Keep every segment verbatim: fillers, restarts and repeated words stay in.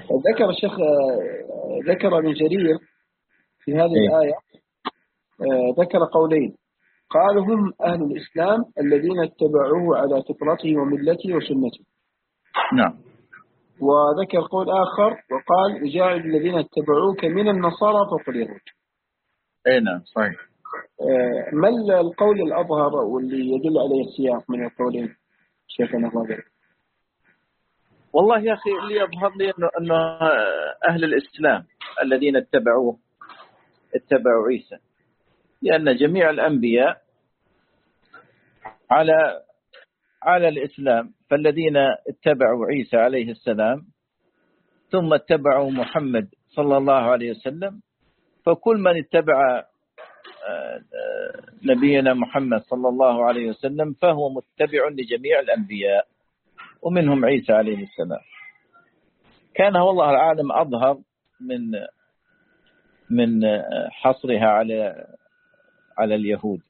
ذكر الشيخ ذكر ابن جرير في هذه إيه؟ الآية ذكر قولين، قال هم أهل الإسلام الذين اتبعوه على فطرته وملته وسنته. نعم. وذكر قول آخر وقال وجاعل الذين اتبعوك من النصارى فوق اليهود. اي نعم صحيح. ما القول الأظهر واللي يدل عليه السياق من القولين شيخنا الرابع؟ والله يا أخي اللي يظهر لي أنه, أنه أهل الإسلام الذين اتبعوه اتبعوا عيسى، لأن جميع الأنبياء على على الإسلام، فالذين اتبعوا عيسى عليه السلام ثم اتبعوا محمد صلى الله عليه وسلم، فكل من اتبع نبينا محمد صلى الله عليه وسلم فهو متبع لجميع الأنبياء ومنهم عيسى عليه السلام. كان والله العالم أظهر من من حصرها على على اليهود.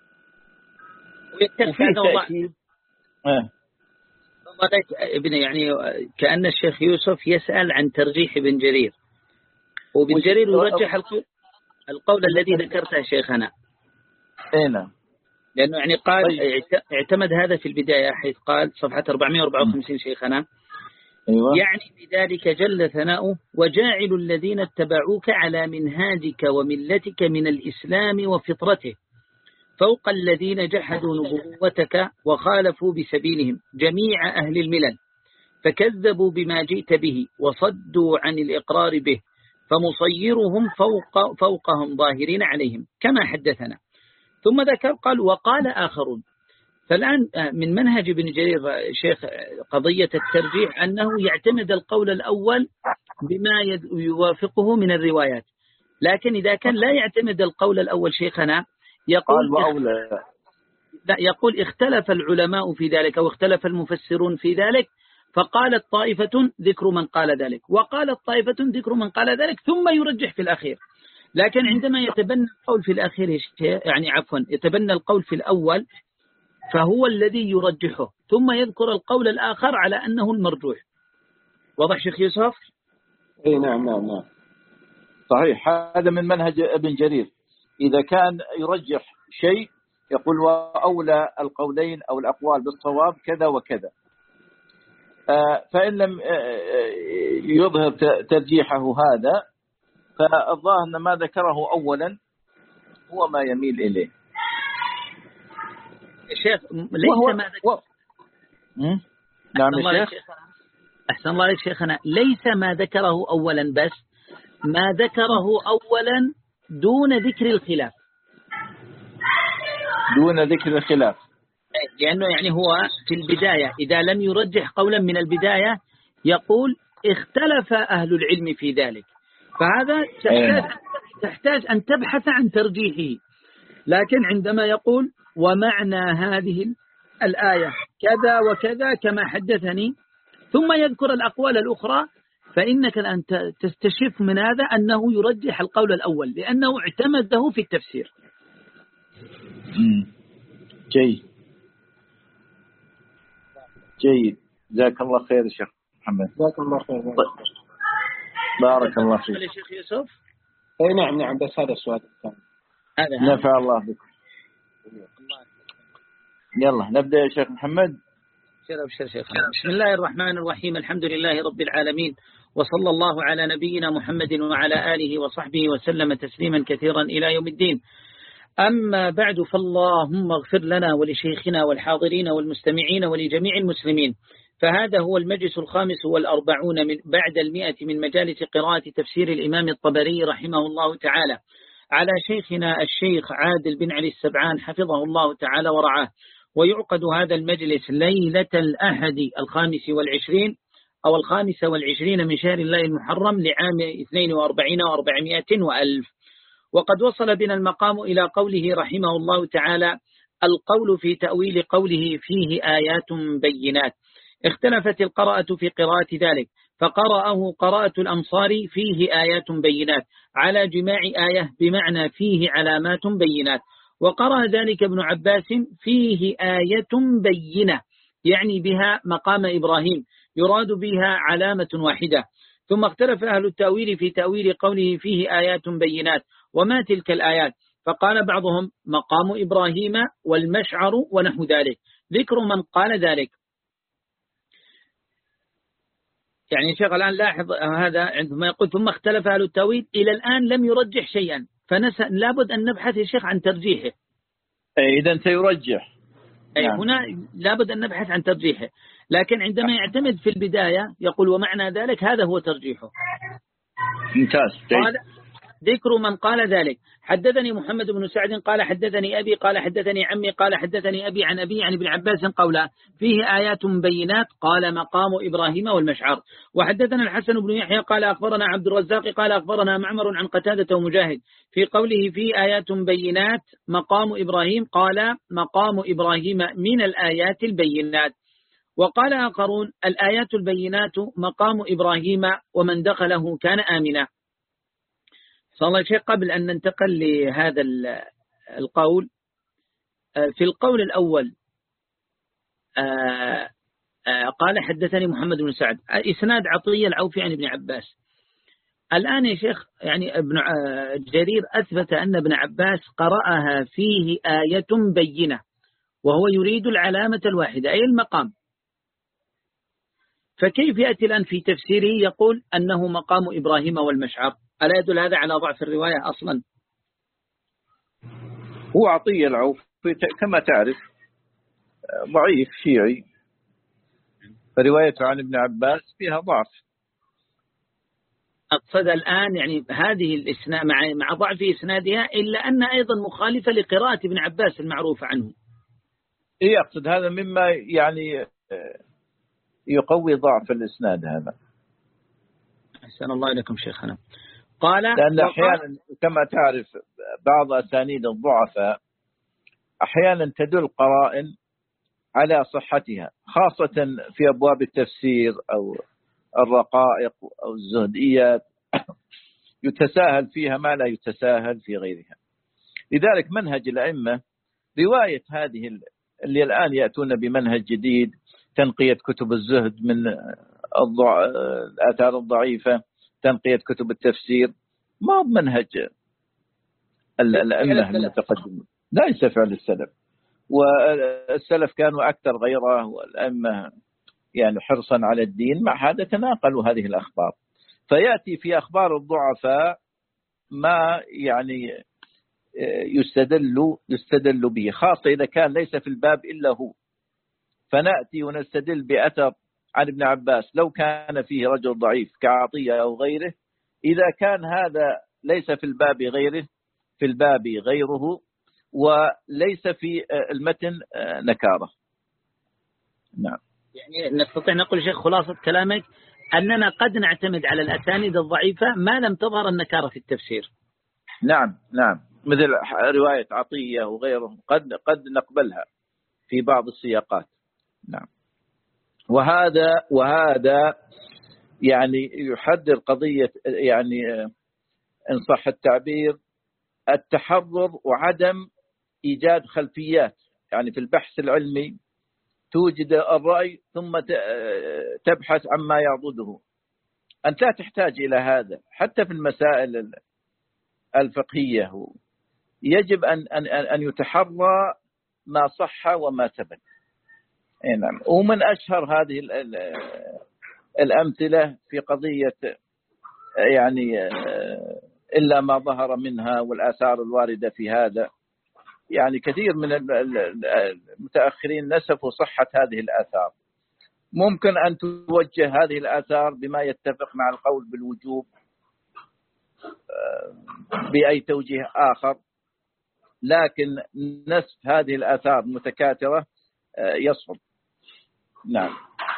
وفي تأكيد آه. ابن يعني كأن الشيخ يوسف يسأل عن ترجيح ابن جرير، وابن جرير يرجح القول, القول الذي ذكرته شيخنا. اينا لأنه يعني قال طيب. اعتمد هذا في البداية حيث قال صفحة أربعمائة وأربعة وخمسين شيخنا. أيوة. يعني بذلك جل ثناؤه وجاعل الذين اتبعوك على منهاجك وملتك من الإسلام وفطرته فوق الذين جحدوا نبوتك وخالفوا بسبيلهم جميع أهل الملل فكذبوا بما جئت به وصدوا عن الإقرار به فمصيرهم فوق فوقهم ظاهرين عليهم كما حدثنا. ثم ذكر قال وقال آخرون. فالآن من منهج ابن جرير شيخ قضية الترجيح أنه يعتمد القول الأول بما يوافقه من الروايات، لكن إذا كان لا يعتمد القول الأول شيخنا يقول وأولى لا يقول اختلف العلماء في ذلك أو اختلف المفسرون في ذلك، فقالت طائفة ذكر من قال ذلك وقالت طائفة ذكر من قال ذلك ثم يرجح في الأخير. لكن عندما يتبنى القول في الأخير يعني عفوا يتبنى القول في الأول فهو الذي يرجحه ثم يذكر القول الآخر على أنه المرجوح. واضح شيخ يوسف؟ اي نعم نعم نعم صحيح. هذا من منهج ابن جرير، إذا كان يرجح شيء يقول وأولى القولين أو الأقوال بالصواب كذا وكذا، فإن لم يظهر ترجيحه هذا فالظاهر أن ما ذكره أولا هو ما يميل إليه. شيخ ليس ما ذكر نعم يا شيخ. أحسن الله عليك شيخنا، ليس ما ذكره أولا بس ما ذكره أولا دون ذكر الخلاف دون ذكر الخلاف لأنه يعني هو في البداية إذا لم يرجح قولا من البداية يقول اختلف أهل العلم في ذلك، فهذا تحتاج, تحتاج أن تبحث عن ترجيحه. لكن عندما يقول ومعنى هذه الآية كذا وكذا كما حدثني ثم يذكر الأقوال الأخرى فإنك الآن تستشف من هذا أنه يرجح القول الأول لأنه اعتمده في التفسير. جيد جيد جزاك الله خير يا شيخ محمد. جزاك الله خير. بارك الله فيك. يا شيخ يوسف. اي نعم نعم بس هذا السؤال الثاني. هذا نفع الله بك. يلا نبدأ يا شيخ محمد. شرف شيخ. بسم الله الرحمن الرحيم، الحمد لله رب العالمين، وصلى الله على نبينا محمد وعلى آله وصحبه وسلم تسليما كثيرا إلى يوم الدين. أما بعد، فاللهم اغفر لنا ولشيخنا والحاضرين والمستمعين ولجميع المسلمين. فهذا هو المجلس الخامس والأربعون من بعد المئة من مجالس قراءة تفسير الإمام الطبري رحمه الله تعالى على شيخنا الشيخ عادل بن علي السبعان حفظه الله تعالى ورعاه. ويعقد هذا المجلس ليلة الأحد الخامس والعشرين أو الخامسة والعشرين من شهر الله المحرم لعام اثنين وأربعين وأربعمائة وألف. وقد وصل بنا المقام إلى قوله رحمه الله تعالى: القول في تأويل قوله فيه آيات بينات. اختلفت القراءة في قراءة ذلك، فقرأه قراءة الأمصار فيه آيات بينات على جماع آية بمعنى فيه علامات بينات، وقرأ ذلك ابن عباس فيه آية بينة يعني بها مقام إبراهيم يراد بها علامة واحدة. ثم اختلف أهل التأويل في تأويل قوله فيه آيات بينات وما تلك الآيات، فقال بعضهم مقام إبراهيم والمشعر ونحو ذلك. ذكر من قال ذلك. يعني شيخ الآن لاحظ هذا عندما يقول ثم اختلف أهل التأويل، إلى الآن لم يرجح شيئا، فلابد أن نبحث يا شيخ عن ترجيحه. إذا سيرجح. أي نعم. هنا لابد أن نبحث عن ترجيحه، لكن عندما يعتمد في البداية يقول ومعنى ذلك هذا هو ترجيحه. ممتاز. قال ذكر من قال ذلك. حدثني محمد بن سعد قال حدثني أبي قال حدثني عمي قال حدثني أبي عن أبي عن ابن عباس قولا فيه آيات بينات قال مقام إبراهيم والمشعر. وحدثنا الحسن بن يحيى قال أخبرنا عبد الرزاق قال أخبرنا معمر عن قتادة ومجاهد في قوله فيه آيات بينات مقام إبراهيم قال مقام إبراهيم من الآيات البينات. وقال آخرون الآيات البينات مقام إبراهيم ومن دخله كان آمنا. صلى الله شيء قبل أن ننتقل لهذا القول، في القول الأول قال حدثني محمد بن سعد إسناد عطية العوفي عن ابن عباس. الآن يا شيخ يعني ابن جرير أثبت أن ابن عباس قرأها فيه آية بينة وهو يريد العلامة الواحدة أي المقام، فكيف يأتي الآن في تفسيره يقول أنه مقام إبراهيم والمشعر؟ ألا يدل هذا على ضعف الرواية أصلا؟ هو عطية العوفي كما تعرف ضعيف شيعي، فروايته عن ابن عباس فيها ضعف. أقصد الآن يعني هذه الإسناد مع مع ضعف إسنادها إلا أن أيضا مخالفة لقراءة ابن عباس المعروفة عنه. إيه أقصد هذا مما يعني يقوي ضعف الإسناد هذا. أحسن الله إليكم شيخنا. قال لأن أحيانا كما تعرف بعض أسانيد الضعفاء أحيانا تدل قرائن على صحتها، خاصة في أبواب التفسير أو الرقائق أو الزهديات يتساهل فيها ما لا يتساهل في غيرها. لذلك منهج الأئمة رواية هذه اللي الآن يأتون بمنهج جديد، تنقية كتب الزهد من الآثار الضعيفة، تنقية كتب التفسير، ما هو منهج الأئمة المتقدمين، ليس فعل السلف. والسلف كانوا أكثر غيره، والأئمة يعني حرصا على الدين، مع هذا تناقلوا هذه الأخبار. فيأتي في أخبار الضعفاء ما يعني يستدل يستدل به، خاصة إذا كان ليس في الباب إلا هو، فنأتي ونستدل بأثر عن ابن عباس لو كان فيه رجل ضعيف كعطية أو غيره. إذا كان هذا ليس في الباب غيره، في الباب غيره، وليس في المتن نكارة. نعم. يعني نستطيع نقول شيخ خلاصة كلامك أننا قد نعتمد على الأسانيد الضعيفة ما لم تظهر النكارة في التفسير. نعم نعم، مثل رواية عطية وغيره قد قد نقبلها في بعض السياقات. نعم. وهذا وهذا يعني يحذر قضية يعني إن صح التعبير التحرر وعدم إيجاد خلفيات. يعني في البحث العلمي توجد الرأي ثم تبحث عما يعضده. أنت لا تحتاج إلى هذا حتى في المسائل الفقهية، يجب أن أن أن يتحرى ما صح وما ثبت. نعم. ومن أشهر هذه الأمثلة في قضية يعني إلا ما ظهر منها والآثار الواردة في هذا، يعني كثير من المتأخرين نسفوا صحة هذه الآثار. ممكن أن توجه هذه الآثار بما يتفق مع القول بالوجوب بأي توجيه آخر، لكن نسف هذه الآثار متكاثرة يصعب. نعم.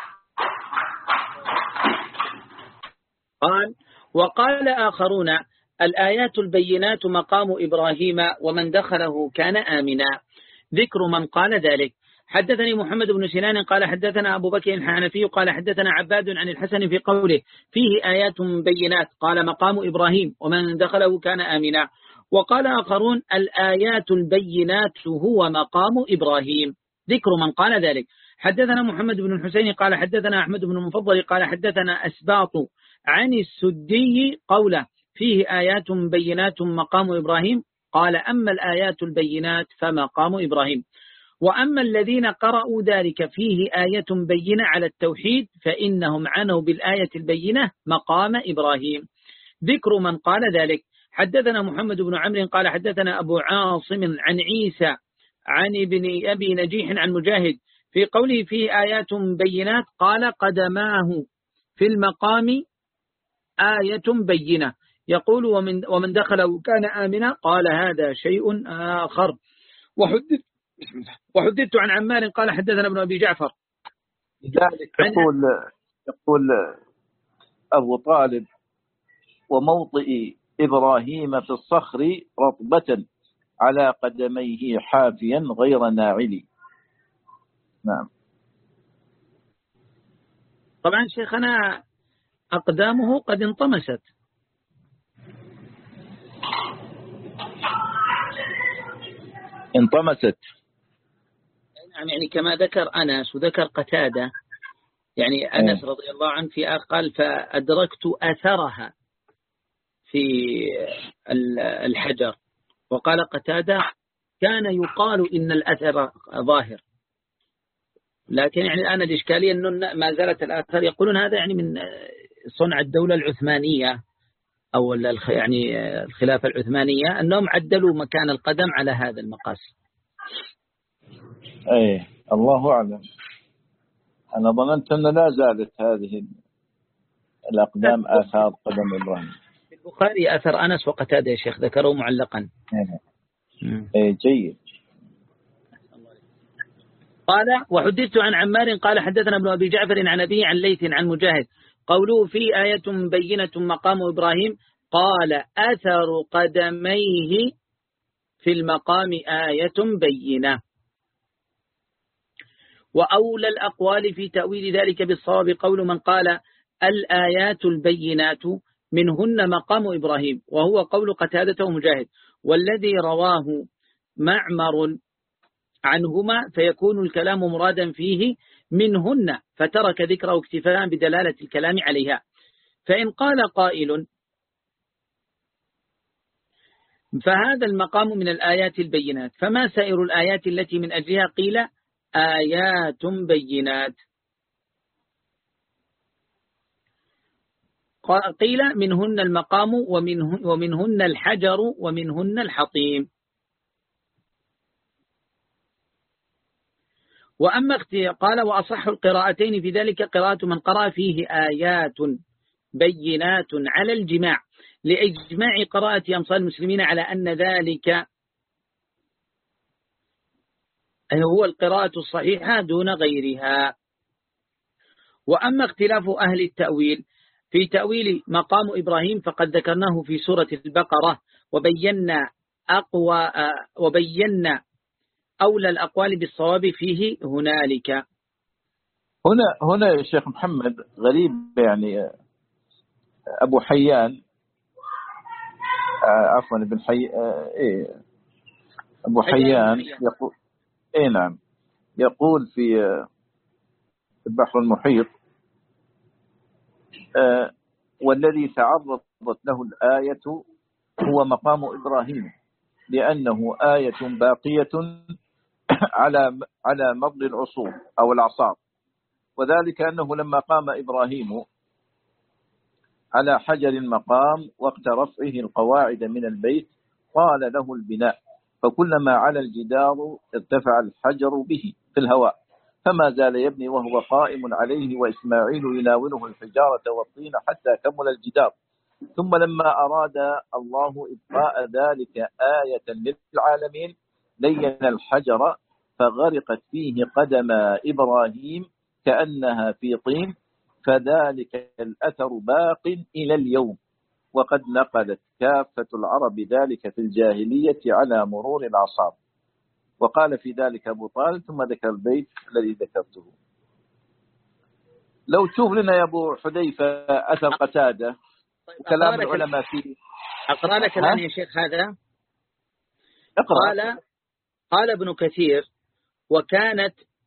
قال وقال آخرون الآيات البينات مقام إبراهيم ومن دخله كان آمنا. ذكر من قال ذلك. حدثني محمد بن سنان قال حدثنا أبو بكر الحنفي قال حدثنا عباد عن الحسن في قوله فيه آيات بينات قال مقام إبراهيم ومن دخله كان آمنا. وقال آخرون الآيات البينات هو مقام إبراهيم. ذكر من قال ذلك. حدثنا محمد بن الحسين قال حدثنا أحمد بن المفضل قال حدثنا أسباط عن السدي قوله فيه آيات بينات مقام إبراهيم قال أما الآيات البينات فمقام إبراهيم، وأما الذين قرأوا ذلك فيه آية بينة على التوحيد فإنهم عنوا بالآية البينة مقام إبراهيم. ذكر من قال ذلك. حدثنا محمد بن عمرو قال حدثنا أبو عاصم عن عيسى عن ابن أبي نجيح عن مجاهد في قوله فيه آيات بينات قال قدماه في المقام آية بينة يقول ومن, ومن دخله كان آمنا قال هذا شيء آخر. وحدث وحدثت عن عمار قال حدثنا ابن أبي جعفر. لذلك يقول يقول أبو طالب وموطئ إبراهيم في الصخر رطبة على قدميه حافيا غير ناعل. نعم. طبعا شيخنا أقدامه قد انطمست. انطمست نعم، يعني كما ذكر أنس وذكر قتادة، يعني أنس رضي الله عنه في قال فأدركت أثرها في الحجر، وقال قتادة كان يقال إن الأثر ظاهر، لكن يعني الآن الإشكالية أنه ما زالت الآثار يقولون هذا يعني من صنع الدولة العثمانية أو يعني الخلافة العثمانية أنهم عدلوا مكان القدم على هذا المقاس. أي الله أعلم. أنا ظننت أن لا زالت هذه الأقدام آثار قدم إبراهيم. في البخاري أثر أنس وقتادة يا شيخ ذكروا معلقا. أي جيد. قال وحدثت عن عمار قال حدثنا ابن أبي جعفر عن أبيه عن ليث عن مجاهد قوله في آية بينة مقام إبراهيم قال أثر قدميه في المقام آية بينة. وأولى الأقوال في تأويل ذلك بالصواب قول من قال الآيات البينات منهن مقام إبراهيم، وهو قول قتادة ومجاهد، والذي رواه معمر عنهما فيكون الكلام مرادا فيه منهن فترك ذكره اكتفاء بدلالة الكلام عليها. فإن قال قائل فهذا المقام من الآيات البينات فما سائر الآيات التي من أجلها قيل آيات بينات؟ قيل منهن المقام ومنهن, ومنهن الحجر ومنهن الحطيم. وأما قال وأصح القراءتين في ذلك قراءة من قرأ فيه آيات بينات على الجماع لإجماع قراءة أمصار المسلمين على أن ذلك هو القراءة الصحيحة دون غيرها. وأما اختلاف أهل التأويل في تأويل مقام إبراهيم فقد ذكرناه في سورة البقرة وبينا أقوى وبينا أولى الأقوال بالصواب فيه هنالك. هنا هنا يا شيخ محمد غريب، يعني أبو حيان عفوا ابن حي إيه أبو حيان يقول إيه نعم يقول في البحر المحيط والذي تعرضت له الآية هو مقام إبراهيم لأنه آية باقية على على مر العصور أو الأعصار، وذلك أنه لما قام إبراهيم على حجر المقام وقت رفعه القواعد من البيت قال له البناء، فكلما على الجدار ارتفع الحجر به في الهواء فما زال يبني وهو قائم عليه وإسماعيل يناوله الحجارة والطين حتى كمل الجدار. ثم لما أراد الله إبقاء ذلك آية للعالمين لين الحجر فغرقت فيه قدم إبراهيم كأنها في طين، فذلك الأثر باق إلى اليوم، وقد نقلت كافة العرب ذلك في الجاهلية على مرور الأعصار. وقال في ذلك أبو طالب ثم ذكر البيت الذي ذكرته. لو تشوف لنا يا أبو حذيفة أثر قتادة وكلام العلماء فيه. أقرأ لك الآن يا شيخ هذا. اقرأ. قال قال ابن كثير وكانت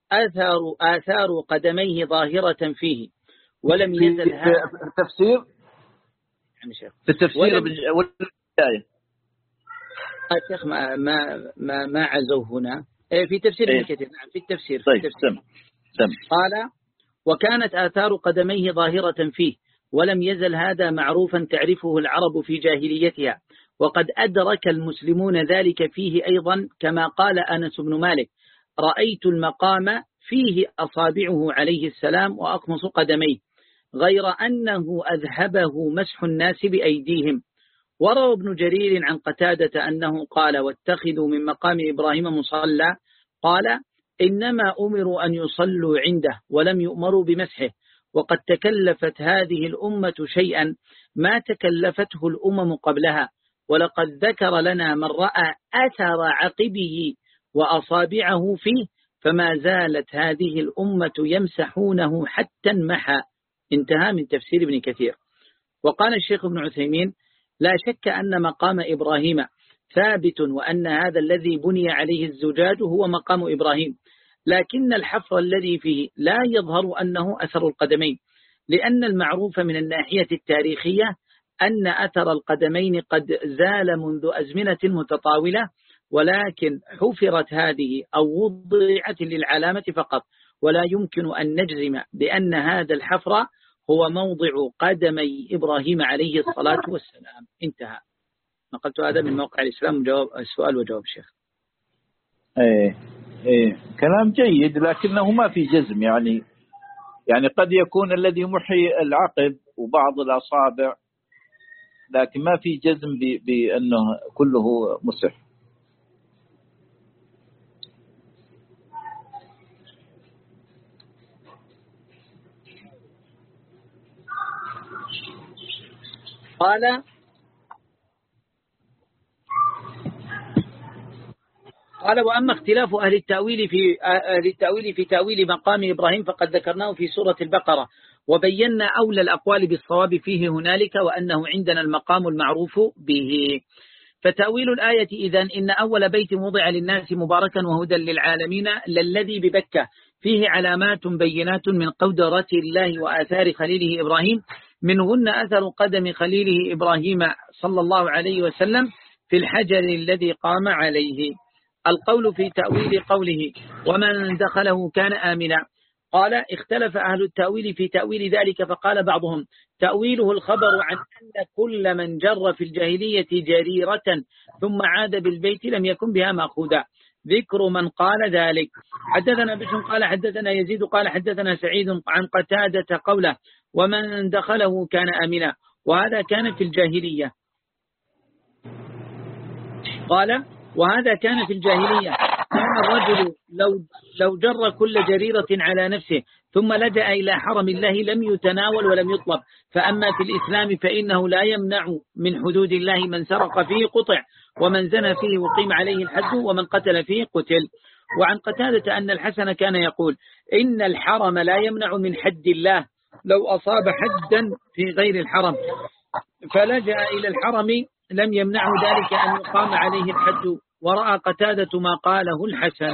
آثار آثار قدميه ظاهرة فيه ولم يزل هذا في التفسير في التفسير والآية الشيخ ما ما ما, ما عزوه هنا في تفسير ابن كثير. نعم في التفسير, طيب في التفسير. سم. سم. قال وكانت آثار قدميه ظاهرة فيه ولم يزل هذا معروفا تعرفه العرب في جاهليتها، وقد أدرك المسلمون ذلك فيه أيضا، كما قال أنس بن مالك: رأيت المقام فيه أصابعه عليه السلام وأقمص قدميه، غير أنه أذهبه مسح الناس بأيديهم. وروى ابن جرير عن قتادة أنه قال: واتخذوا من مقام إبراهيم مصلى، قال: إنما أمروا أن يصلوا عنده ولم يؤمروا بمسحه. وقد تكلفت هذه الأمة شيئا ما تكلفته الأمم قبلها، ولقد ذكر لنا من رأى أثر عقبه وأصابعه فيه، فما زالت هذه الأمة يمسحونه حتى انمحى. انتهى من تفسير ابن كثير. وقال الشيخ ابن عثيمين: لا شك أن مقام إبراهيم ثابت، وأن هذا الذي بني عليه الزجاج هو مقام إبراهيم، لكن الحفر الذي فيه لا يظهر أنه أثر القدمين، لأن المعروف من الناحية التاريخية أن أثر القدمين قد زال منذ أزمنة متطاولة، ولكن حفرت هذه أو وضعت للعلامة فقط، ولا يمكن أن نجزم بأن هذا الحفر هو موضع قدمي إبراهيم عليه الصلاة والسلام. انتهى. نقلت هذا من موقع الإسلام. جواب السؤال وجواب الشيخ. ايه ايه كلام جيد، لكنه ما في جزم. يعني يعني قد يكون الذي محي العقب وبعض الأصابع، لكن ما في جزم بأنه كله مسح. قال قال وأما اختلاف أهل التأويل في أهل التأويل في تأويل مقام إبراهيم فقد ذكرناه في سورة البقرة، وبينا أولى الأقوال بالصواب فيه هنالك، وأنه عندنا المقام المعروف به. فتأويل الآية إذن: إن أول بيت وضع للناس مباركا وهدى للعالمين للذي ببكة، فيه علامات بينات من قدرة الله وآثار خليله إبراهيم، منهن أثر قدم خليله إبراهيم صلى الله عليه وسلم في الحجر الذي قام عليه. القول في تأويل قوله ومن دخله كان آمنا. قال: اختلف أهل التأويل في تأويل ذلك، فقال بعضهم: تأويله الخبر عن أن كل من جر في الجاهلية جريرة ثم عاد بالبيت لم يكن بها مأخوذا. ذكر من قال ذلك: حدثنا بشر قال حدثنا يزيد قال حدثنا سعيد عن قتادة قوله ومن دخله كان آمنا، وهذا كان في الجاهلية. قال: وهذا كان في الجاهلية، كان الرجل لو لو جر كل جريرة على نفسه ثم لجأ إلى حرم الله لم يتناول ولم يطلب. فأما في الإسلام فإنه لا يمنع من حدود الله، من سرق فيه قطع، ومن زنى فيه وقيم عليه الحد، ومن قتل فيه قتل. وعن قتادة أن الحسن كان يقول: إن الحرم لا يمنع من حد الله، لو أصاب حدا في غير الحرم فلجأ إلى الحرم لم يمنع ذلك أن يقام عليه الحد. ورأى قتادة ما قاله الحسن.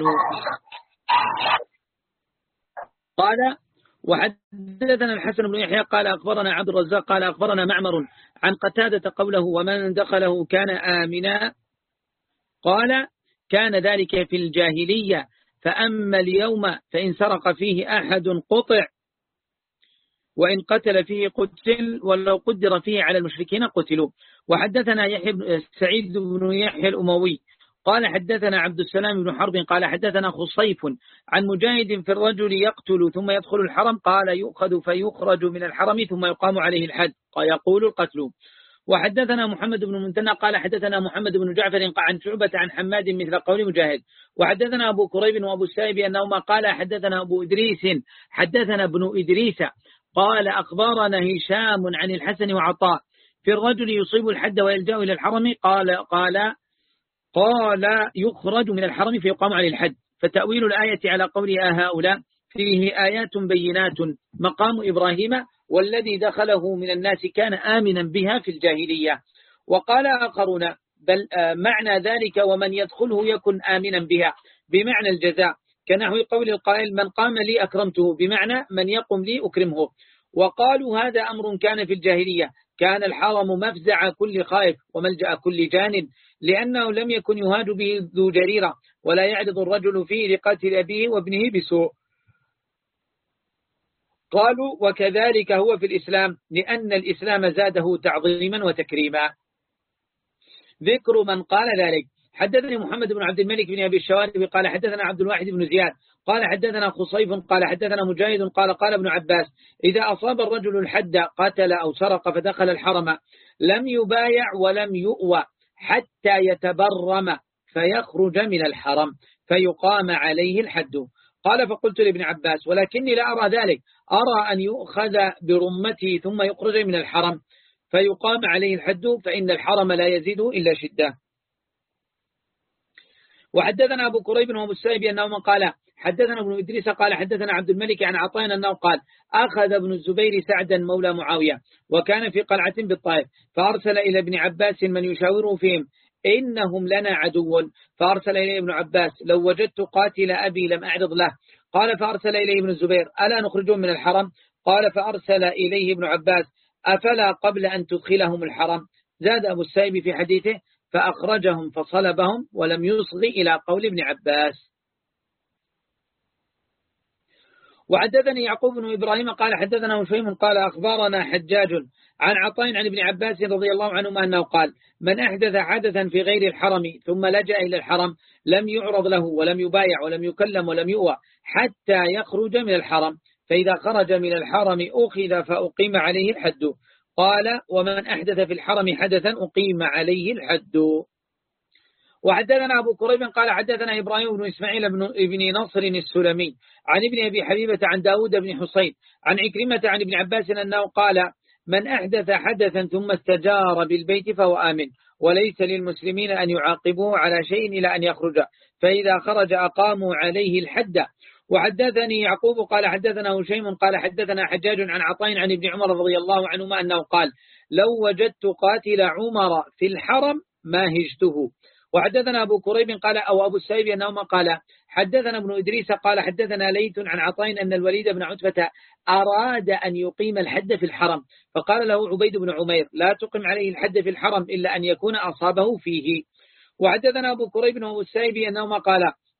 قال: وحدثنا الحسن بن يحيى قال أخبرنا عبد الرزاق قال أخبرنا معمر عن قتادة قوله ومن دخله كان آمنا. قال: كان ذلك في الجاهلية، فأما اليوم فإن سرق فيه أحد قطع، وإن قتل فيه قتل، ولو قدر فيه على المشركين قتلوا. وحدثنا يحيى بن سعيد بن يحيى الأموي قال حدثنا عبد السلام بن حرب قال حدثنا خصيف عن مجاهد في الرجل يقتل ثم يدخل الحرم، قال: يؤخذ فيخرج من الحرم ثم يقام عليه الحد، قال يقول القتل. وحدثنا محمد بن المنتنى قال حدثنا محمد بن جعفر عن شعبة عن حماد مثل قول مجاهد. وحدثنا أبو كريب وأبو السائب أنهما قال حدثنا أبو إدريس حدثنا ابن إدريس قال أخبرنا هشام عن الحسن وعطاء في الرجل يصيب الحد ويلجأ إلى الحرم، قال قال قال يخرج من الحرم فيقام عليه الحد. فتأويل الآية على قول هؤلاء فيه آيات بينات مقام إبراهيم، والذي دخله من الناس كان آمنا بها في الجاهلية. وقال آخرون: بل معنى ذلك ومن يدخله يكن آمنا بها بمعنى الجزاء، كنحو قول القائل من قام لي أكرمته، بمعنى من يقم لي أكرمه. وقالوا هذا أمر كان في الجاهلية، كان الحرم مفزع كل خائف وملجأ كل جان، لأنه لم يكن يهاد به ذو جريرة، ولا يعرض الرجل فيه لقتل أبيه وابنه بسوء. قالوا وكذلك هو في الإسلام، لأن الإسلام زاده تعظيما وتكريما. ذكر من قال ذلك. حدثني محمد بن عبد الملك بن أبي الشوارب قال حدثنا عبد الواحد بن زياد قال حدثنا خصيف قال حدثنا مجاهد قال قال ابن عباس إذا أصاب الرجل الحد قتل أو سرق فدخل الحرم لم يبايع ولم يؤوى حتى يتبرم فيخرج من الحرم فيقام عليه الحد. قال فقلت لابن عباس ولكني لا أرى ذلك، أرى أن يؤخذ برمته ثم يخرج من الحرم فيقام عليه الحد، فإن الحرم لا يزيد إلا شدة. وحدثنا أبو كريب وأبو السائب أنه من قال حدثنا ابن إدريس قال حدثنا عبد الملك عن عطاء أنه قال أخذ ابن الزبير سعدا مولى معاوية وكان في قلعة بالطائف، فأرسل إلى ابن عباس من يشاوره فيهم إنهم لنا عدو، فأرسل إليه ابن عباس لو وجدت قاتل أبي لم أعرض له. قال فأرسل إليه ابن الزبير ألا نخرجهم من الحرم؟ قال فأرسل إليه ابن عباس أفلا قبل أن تدخلهم الحرم؟ زاد أبو السائب في حديثه فأخرجهم فصلبهم ولم يصغي إلى قول ابن عباس. وحدثني يعقوب بن إبراهيم قال حدثنا هشيم قال أخبرنا حجاج عن عطاء عن ابن عباس رضي الله عنهما أنه قال من أحدث حدثا في غير الحرم ثم لجأ إلى الحرم لم يعرض له ولم يبايع ولم يكلم ولم يؤوى حتى يخرج من الحرم، فإذا خرج من الحرم أخذ فأقيم عليه الحد. قال ومن أحدث في الحرم حدثا أقيم عليه الحد. وحدثنا أبو كريب قال حدثنا إبراهيم بن إسماعيل بن ابن نصر السلمي عن ابن أبي حبيبة عن داود بن حسين عن عكرمة عن ابن عباس أنه قال من أحدث حدثا ثم استجار بالبيت فهو آمن، وليس للمسلمين أن يعاقبوه على شيء إلى أن يخرج، فإذا خرج أقاموا عليه الحد. وحدثني يعقوب قال حدثنا هشيم قال حدثنا حجاج عن عطاء عن ابن عمر رضي الله عنهما أنه قال لو وجدت قاتل عمر في الحرم ما هجته. وحدثنا أبو كريب قال أو أبو السائب أنهما قال حدثنا ابن إدريس قال حدثنا ليث عن عطاء أن الوليد بن عتبة أراد أن يقيم الحد في الحرم، فقال له عبيد بن عمير لا تقم عليه الحد في الحرم إلا أن يكون أصابه فيه. وحدثنا أبو كريب وأبو السائب أنهما قال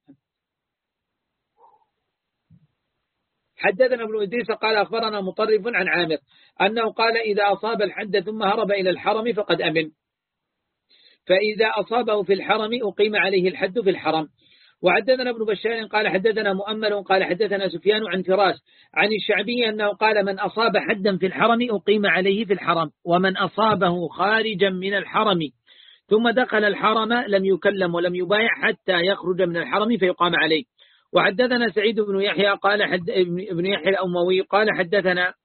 حدثنا ابن إدريس قال أخبرنا مطرف عن عامر أنه قال إذا أصاب الحد ثم هرب إلى الحرم فقد أمن، فإذا أصابه في الحرم أقيم عليه الحد في الحرم. وحدثنا ابن بشار قال حدثنا مؤمل قال حدثنا سفيان عن فراس عن الشعبي أنه قال من أصاب حدا في الحرم أقيم عليه في الحرم، ومن أصابه خارجا من الحرم ثم دخل الحرم لم يكلم ولم يبايع حتى يخرج من الحرم فيقام عليه. وحدثنا سعيد بن يحيى قال حد ابن يحيى الأموي قال حدثنا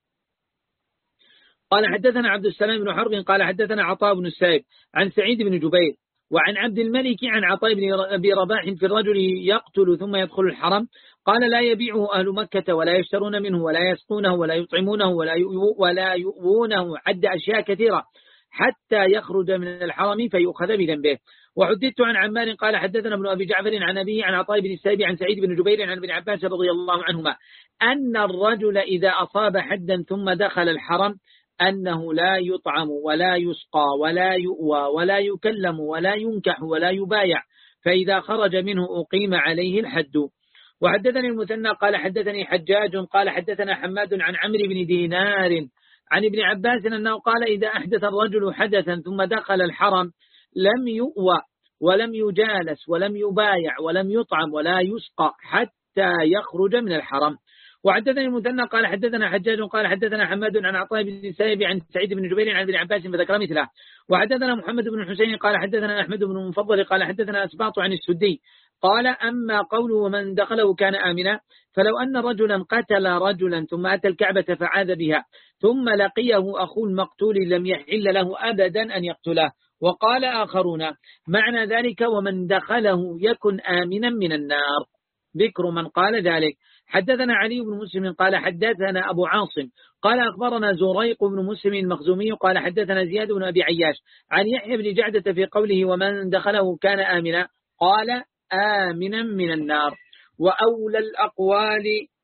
قال حدثنا عبد السلام بن حرب قال حدثنا عطاء بن السائب عن سعيد بن جبير وعن عبد الملك عن عطاء بن أبي رباح في الرجل يقتل ثم يدخل الحرم قال لا يبيعه أهل مكة ولا يشترون منه ولا يسقونه ولا يطعمونه ولا ولا يؤوونه، عد أشياء كثيرة حتى يخرج من الحرم فيؤخذ بذنبه. وحدثت عن عمار قال حدثنا ابن أبي جعفر عن أبيه عن عطاء بن السائب عن سعيد بن جبير عن ابن عباس رضي الله عنهما أن الرجل إذا أصاب حدا ثم دخل الحرم أنه لا يطعم ولا يسقى ولا يؤوى ولا يكلم ولا ينكح ولا يبايع، فإذا خرج منه أقيم عليه الحد. وحدثني المثنى قال حدثني حجاج قال حدثنا حماد عن عمرو بن دينار عن ابن عباس أنه قال إذا أحدث الرجل حدثا ثم دخل الحرم لم يؤوى ولم يجالس ولم يبايع ولم يطعم ولا يسقى حتى يخرج من الحرم. وحدثني المثنى قال حدثنا حجاج قال حدثنا حماد عن عطاء بن السائب عن سعيد بن جبير عن ابن عباس فذكر مثله. وحدثنا محمد بن حسين قال حدثنا أحمد بن المفضل قال حدثنا أسباط عن السدي قال أما قوله ومن دخله كان آمنا، فلو أن رجلا قتل رجلا ثم أتى الكعبة فعاذ بها ثم لقيه أخو المقتول لم يحل له أبدا أن يقتله. وقال آخرون معنى ذلك ومن دخله يكن آمنا من النار. ذكر من قال ذلك. حدثنا علي بن مسلم قال حدثنا أبو عاصم قال أخبرنا زريق بن مسلم المخزومي قال حدثنا زياد بن أبي عياش عن يحيى بن جعدة في قوله ومن دخله كان آمنا قال آمنا من النار. وأولى الأقوال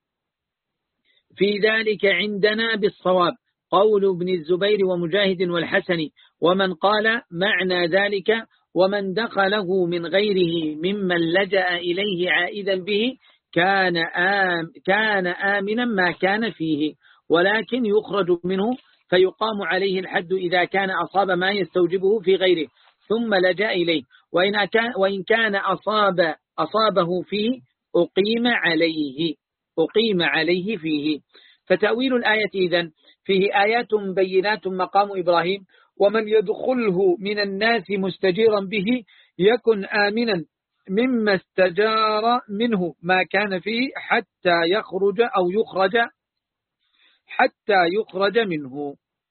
في ذلك عندنا بالصواب قول ابن الزبير ومجاهد والحسن، ومن قال معنى ذلك ومن دخله من غيره ممن لجأ إليه عائدا به كان آم كان آمنا ما كان فيه، ولكن يخرج منه فيقام عليه الحد إذا كان أصاب ما يستوجبه في غيره ثم لجأ إليه، وإن كان, وإن كان أصاب أصابه فيه أقيم عليه أقيم عليه فيه. فتأويل الآية إذن فيه آيات بينات مقام إبراهيم، ومن يدخله من الناس مستجيرا به يكن آمنا مما استجار منه ما كان فيه حتى يخرج أو يخرج حتى يخرج منه.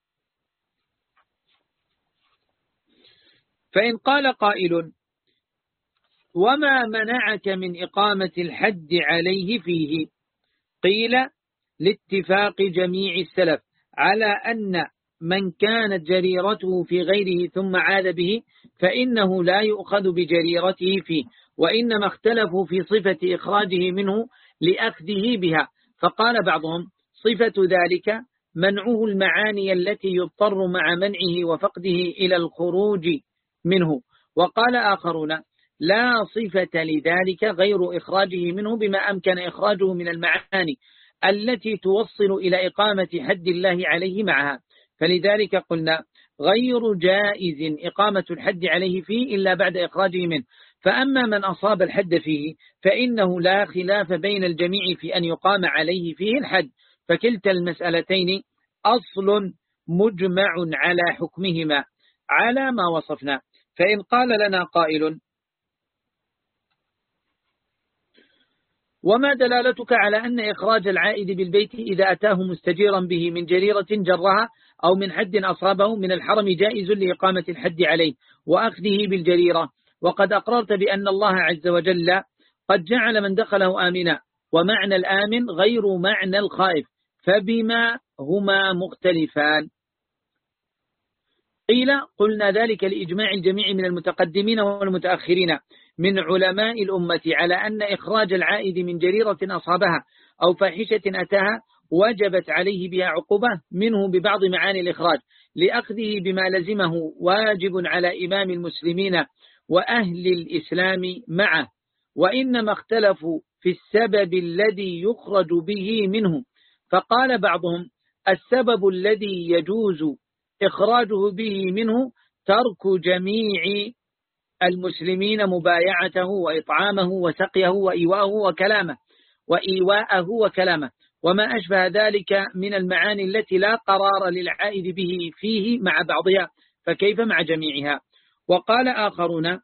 فإن قال قائل وما منعك من إقامة الحد عليه فيه؟ قيل لاتفاق جميع السلف على أن من كانت جريرته في غيره ثم عاد به فإنه لا يؤخذ بجريرته فيه، وإنما اختلفوا في صفة إخراجه منه لأخذه بها، فقال بعضهم صفة ذلك منعه المعاني التي يضطر مع منعه وفقده إلى الخروج منه، وقال آخرون لا صفة لذلك غير إخراجه منه بما أمكن إخراجه من المعاني التي توصل إلى إقامة حد الله عليه معها، فلذلك قلنا غير جائز إقامة الحد عليه فيه إلا بعد إخراجه منه. فأما من أصاب الحد فيه فإنه لا خلاف بين الجميع في أن يقام عليه فيه الحد، فكلتا المسألتين أصل مجمع على حكمهما على ما وصفنا. فإن قال لنا قائل وما دلالتك على أن إخراج العائد بالبيت إذا أتاه مستجيرا به من جريرة جرها أو من حد أصابه من الحرم جائز لإقامة الحد عليه وأخذه بالجريرة، وقد أقررت بأن الله عز وجل قد جعل من دخله آمنا، ومعنى الآمن غير معنى الخائف، فبما هما مختلفان؟ قيل قلنا ذلك لإجماع الجميع من المتقدمين والمتأخرين من علماء الأمة على أن إخراج العائد من جريرة أصابها أو فاحشة أتاها وجبت عليه بها عقوبة منه ببعض معاني الإخراج لأخذه بما لزمه واجب على إمام المسلمين وأهل الإسلام معه، وإنما اختلفوا في السبب الذي يخرج به منه، فقال بعضهم السبب الذي يجوز إخراجه به منه ترك جميع المسلمين مبايعته وإطعامه وسقيه وإيواءه وكلامه وإيواءه وكلامه وما أشبه ذلك من المعاني التي لا قرار للعائد به فيه مع بعضها، فكيف مع جميعها؟ وقال آخرون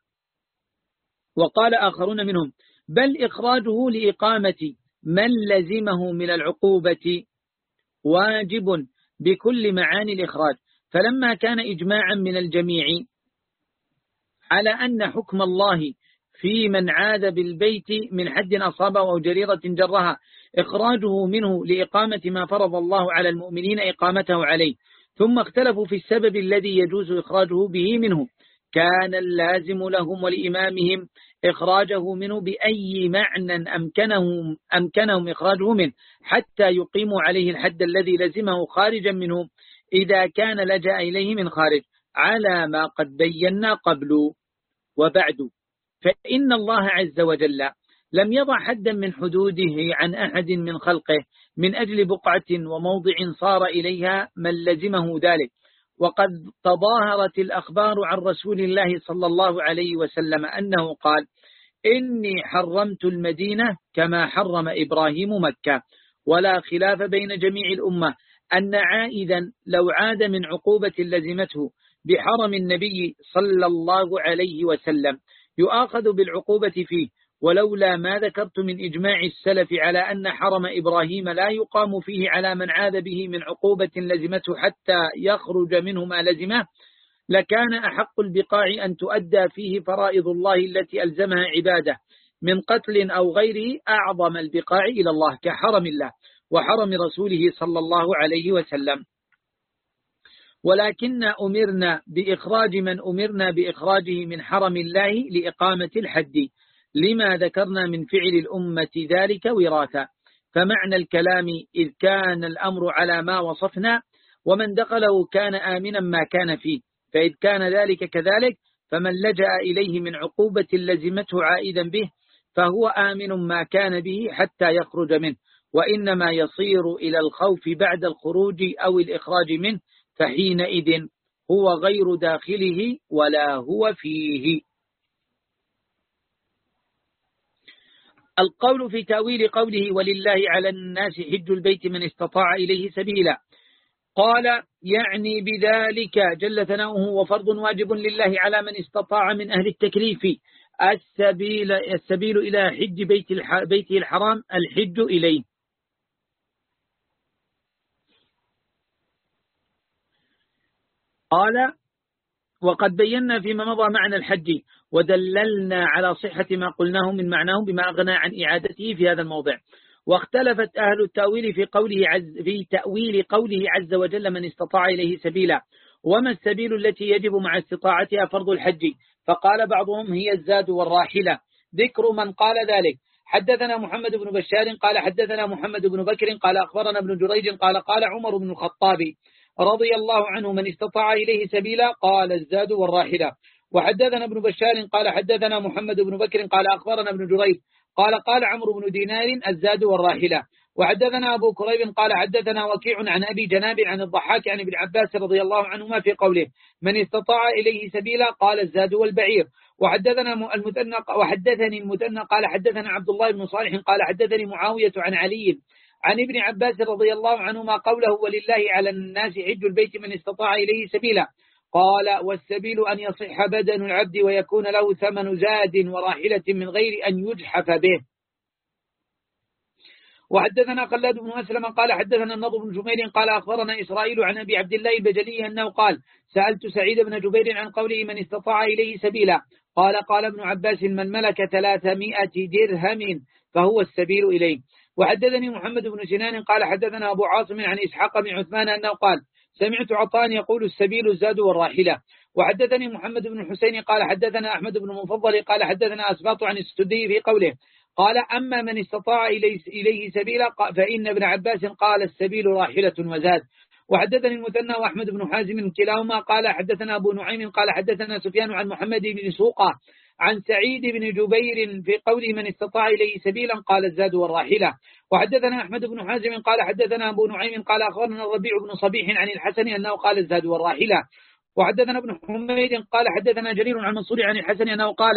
وقال آخرون منهم بل إخراجه لإقامة من لزمه من العقوبة واجب بكل معاني الإخراج، فلما كان إجماعا من الجميع على أن حكم الله في من عاد بالبيت من حد أصابه أو جريرة جرها إخراجه منه لإقامة ما فرض الله على المؤمنين إقامته عليه، ثم اختلفوا في السبب الذي يجوز إخراجه به منه، كان اللازم لهم ولإمامهم إخراجه منه بأي معنى أمكنهم, أمكنهم إخراجه منه حتى يقيموا عليه الحد الذي لزمه خارجا منه إذا كان لجأ إليه من خارج، على ما قد بينا قبل. وبعد فإن الله عز وجل لم يضع حدا من حدوده عن أحد من خلقه من أجل بقعة وموضع صار إليها من لزمه ذلك، وقد تظاهرت الأخبار عن رسول الله صلى الله عليه وسلم أنه قال إني حرمت المدينة كما حرم إبراهيم مكة، ولا خلاف بين جميع الأمة أن عائدا لو عاد من عقوبة لزمته بحرم النبي صلى الله عليه وسلم يؤاخذ بالعقوبة فيه، ولولا ما ذكرت من إجماع السلف على أن حرم إبراهيم لا يقام فيه على من عاد به من عقوبة لزمته حتى يخرج منه ما لزمه، لكان أحق البقاع أن تؤدى فيه فرائض الله التي ألزمها عباده من قتل أو غيره أعظم البقاع إلى الله كحرم الله وحرم رسوله صلى الله عليه وسلم، ولكن أمرنا بإخراج من أمرنا بإخراجه من حرم الله لإقامة الحد، لما ذكرنا من فعل الأمة ذلك وراثا. فمعنى الكلام إذ كان الأمر على ما وصفنا ومن دخله كان آمنا ما كان فيه، فإذ كان ذلك كذلك فمن لجأ إليه من عقوبة لزمته عائدا به فهو آمن ما كان به حتى يخرج منه، وإنما يصير إلى الخوف بعد الخروج أو الإخراج منه، فحينئذ هو غير داخله ولا هو فيه. القول في تأويل قوله ولله على الناس حج البيت من استطاع إليه سبيلا، قال يعني بذلك جل ثناؤه وفرض واجب لله على من استطاع من أهل التكليف السبيل, السبيل إلى حج بيت بيته الحرام الحج إليه. قال وقد بينا فيما مضى معنى الحج ودللنا على صحة ما قلناه من معناه بما أغنى عن إعادته في هذا الموضع. واختلفت أهل التأويل في قوله عز في تأويل قوله عز وجل من استطاع إليه سبيلا، وما السبيل التي يجب مع استطاعتها فرض الحج، فقال بعضهم هي الزاد والراحلة. ذكر من قال ذلك: حدثنا محمد بن بشار قال حدثنا محمد بن بكر قال أخبرنا ابن جريج قال قال عمر بن الخطاب رضي الله عنه من استطاع إليه سبيلا قال الزاد والراحلة. وحدثنا ابن بشار قال حدثنا محمد بن بكر قال أخبرنا ابن جريج قال قال عمرو بن دينار الزاد والراحلة. وحدثنا أبو كريب قال حدثنا وكيع عن أبي جناب عن الضحاك عن ابن عباس رضي الله عنهما في قوله من استطاع إليه سبيلا قال الزاد والبعير. وحدثنا المثنى وحدثني المثنى قال حدثنا عبد الله بن صالح قال حدثني معاوية عن علي عن ابن عباس رضي الله عنهما قوله ولله على الناس حج البيت من استطاع إليه سبيلا، قال والسبيل أن يصح بدن العبد ويكون له ثمن زاد وراحلة من غير أن يجحف به. وحدثنا خلاد بن أسلم قال حدثنا النضر بن جميل قال أخبرنا إسرائيل عن أبي عبد الله البجلي أنه قال سألت سعيد بن جبير عن قوله من استطاع إليه سبيلا، قال قال ابن عباس من ملك ثلاثمائة درهم فهو السبيل إليه. وحدثني محمد بن سنان قال حدثنا أبو عاصم عن إسحاق بن عثمان أنه قال سمعت عطان يقول السبيل الزاد والراحلة. وحدثني محمد بن حسين قال حدثنا أحمد بن المفضل قال حدثنا أسباط عن السدي في قوله قال أما من استطاع إليه سبيلا فإن ابن عباس قال السبيل راحلة وزاد. وحدثني المثنى وأحمد بن حازم كلاهما قال حدثنا أبو نعيم قال حدثنا سفيان عن محمد بن سوقة عن سعيد بن جبير في قوله من استطاع إليه سبيلا قال الزاد والراحلة. وحدثنا أحمد بن حازم قال حدثنا أبو نعيم قال أخبرنا الربيع بن صبيح عن الحسن أنه قال الزاد والراحلة. وحدثنا ابن حميد قال حدثنا جرير عن منصور عن الحسن أنه قال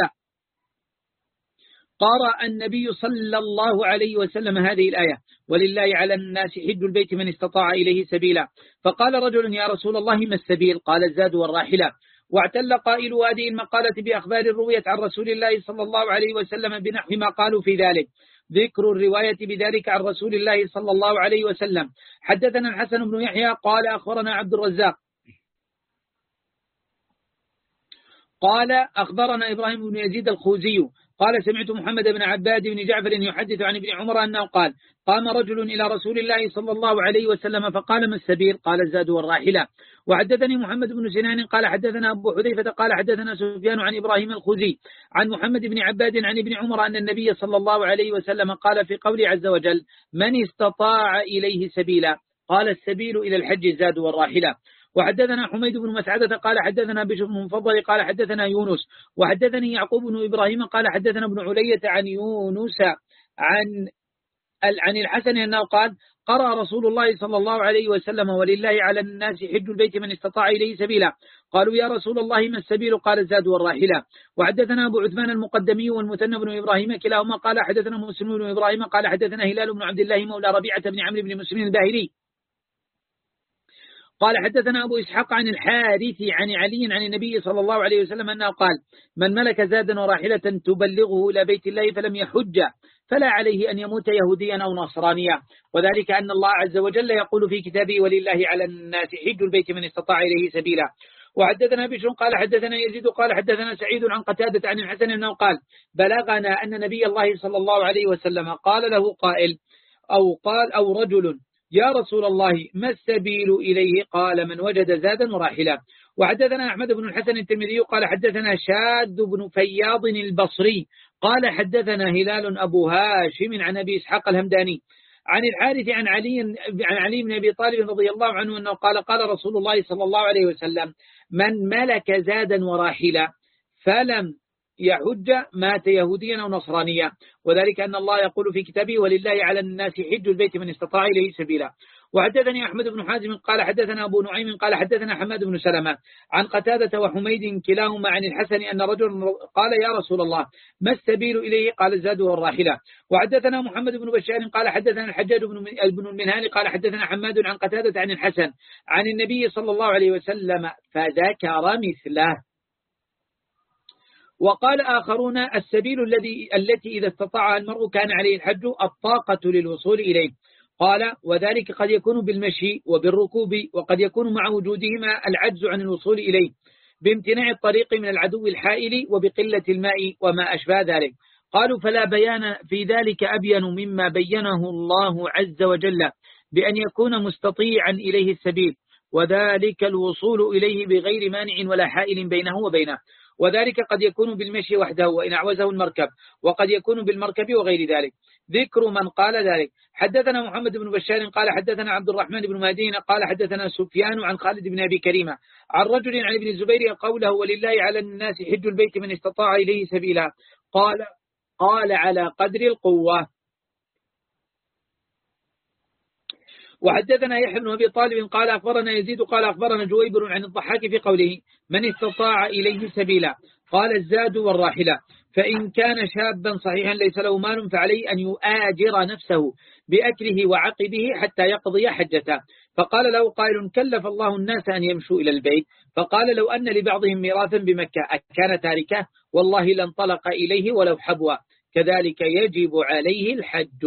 قرأ النبي صلى الله عليه وسلم هذه الآية ولله على الناس حج البيت من استطاع إليه سبيلا، فقال رجل يا رسول الله ما السبيل؟ قال الزاد والراحلة. واعتل قائل هذه المقالة بأخبار روية عن رسول الله صلى الله عليه وسلم بنحو ما قالوا في ذلك، ذكر الرواية بذلك عن رسول الله صلى الله عليه وسلم. حدثنا الحسن بن يحيى قال أخبرنا عبد الرزاق قال أخبرنا إبراهيم بن يزيد الخوزي قال سمعت محمد بن عباد بن جعفر يحدث عن ابن عمر أنه قال قام رجل إلى رسول الله صلى الله عليه وسلم فقال ما السبيل؟ قال الزاد والراحلة. وحدثني محمد بن سنان قال حدثنا أبو حذيفة قال حدثنا سفيان عن إبراهيم الخوزي عن محمد بن عباد عن ابن عمر أن النبي صلى الله عليه وسلم قال في قوله عز وجل من استطاع إليه سبيلا قال السبيل إلى الحج الزاد والراحلة. وحدثنا حميد بن مسعدة قال حدثنا بشر بن مفضل قال حدثنا يونس. وحدثني يعقوب بن إبراهيم قال حدثنا ابن علية عن يونس عن عن الحسن أنه قال قرأ رسول الله صلى الله عليه وسلم ولله على الناس حج البيت من استطاع إليه سبيلا، قالوا يا رسول الله ما السبيل؟ قال الزاد والراحلة. وحدثنا أبو عثمان المقدمي والمثنى بن إبراهيم كلاهما قال حدثنا مسلم بن إبراهيم قال حدثنا هلال بن عبد الله مولى ربيعة بن عمرو بن مسلم الباهلي قال حدثنا أبو إسحاق عن الحارث عن علي عن النبي صلى الله عليه وسلم أنه قال من ملك زادا وراحلة تبلغه إلى بيت الله فلم يحج فلا عليه أن يموت يهوديا أو نصرانيا، وذلك أن الله عز وجل يقول في كتابه ولله على الناس حج البيت من استطاع إليه سبيلا. وحدثنا بشر قال حدثنا يزيد قال حدثنا سعيد عن قتادة عن الحسن أنه قال بلغنا أن نبي الله صلى الله عليه وسلم قال له قائل أو قال أو رجل يا رسول الله ما السبيل إليه؟ قال من وجد زادا وراحلة. وحدثنا أحمد بن الحسن الترمذي قال حدثنا شاد بن فياض البصري قال حدثنا هلال أبو هاشم عن أبي إسحاق الهمداني عن الحارث عن علي عن علي بن أبي طالب رضي الله عنه أنه قال قال رسول الله صلى الله عليه وسلم من ملك زادا وراحلا فلم يحج مات يهوديا أو نصرانيا، وذلك أن الله يقول في كتابه ولله على الناس حج البيت من استطاع إليه سبيلا. وحدثني أحمد بن حازم قال حدثنا أبو نعيم قال حدثنا حماد بن سلمة عن قتادة وحميد كلاهما عن الحسن أن رجل قال يا رسول الله ما السبيل إليه؟ قال الزاد والراحلة. وحدثنا محمد بن بشار قال حدثنا الحجاج بن المنهال قال حدثنا حماد عن قتادة عن الحسن عن النبي صلى الله عليه وسلم فذكر مثله. وقال آخرون السبيل الذي التي إذا استطاع المرء كان عليه الحج الطاقة للوصول إليه. قال وذلك قد يكون بالمشي وبالركوب، وقد يكون مع وجودهما العجز عن الوصول إليه بامتناع الطريق من العدو الحائل وبقلة الماء وما أشبه ذلك. قالوا فلا بيان في ذلك أبين مما بينه الله عز وجل بأن يكون مستطيعا إليه السبيل، وذلك الوصول إليه بغير مانع ولا حائل بينه وبينه، وذلك قد يكون بالمشي وحده وإن أعوزه المركب، وقد يكون بالمركب وغير ذلك. ذكر من قال ذلك. حدثنا محمد بن بشار قال حدثنا عبد الرحمن بن مهدين قال حدثنا سفيان عن خالد بن أبي كريمة عن رجل عن ابن الزبير قوله ولله على الناس حج البيت من استطاع إليه سبيلا، قال قال على قدر القوة. وحدثنا يحيى بن أبي طالب قال أخبرنا يزيد قال أخبرنا جويبر عن الضحاك في قوله من استطاع إليه سبيلا، قال الزاد والراحلة. فإن كان شابا صحيحا ليس له مال فعليه أن يؤاجر نفسه بأكله وعقبه حتى يقضي حجته. فقال له قائل كلف الله الناس أن يمشوا إلى البيت، فقال لو أن لبعضهم ميراثا بمكة أكان تاركه؟ والله لانطلق إليه ولو حبوا، كذلك يجب عليه الحج.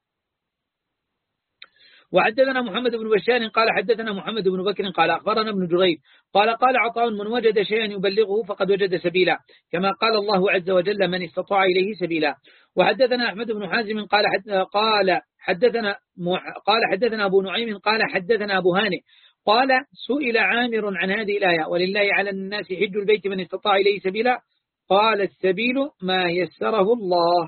وحدثنا محمد بن بشار قال حدثنا محمد بن بكر قال أخبرنا ابن جريج قال قال عطاء من وجد شيئا يبلغه فقد وجد سبيلا، كما قال الله عز وجل من استطاع إليه سبيلا. وحدثنا أحمد بن حازم قال قال حدثنا قال حدثنا أبو نعيم قال حدثنا أبو هانئ قال سئل عامر عن هذه الآية ولله على الناس حج البيت من استطاع إليه سبيلا، قال السبيل ما يسره الله.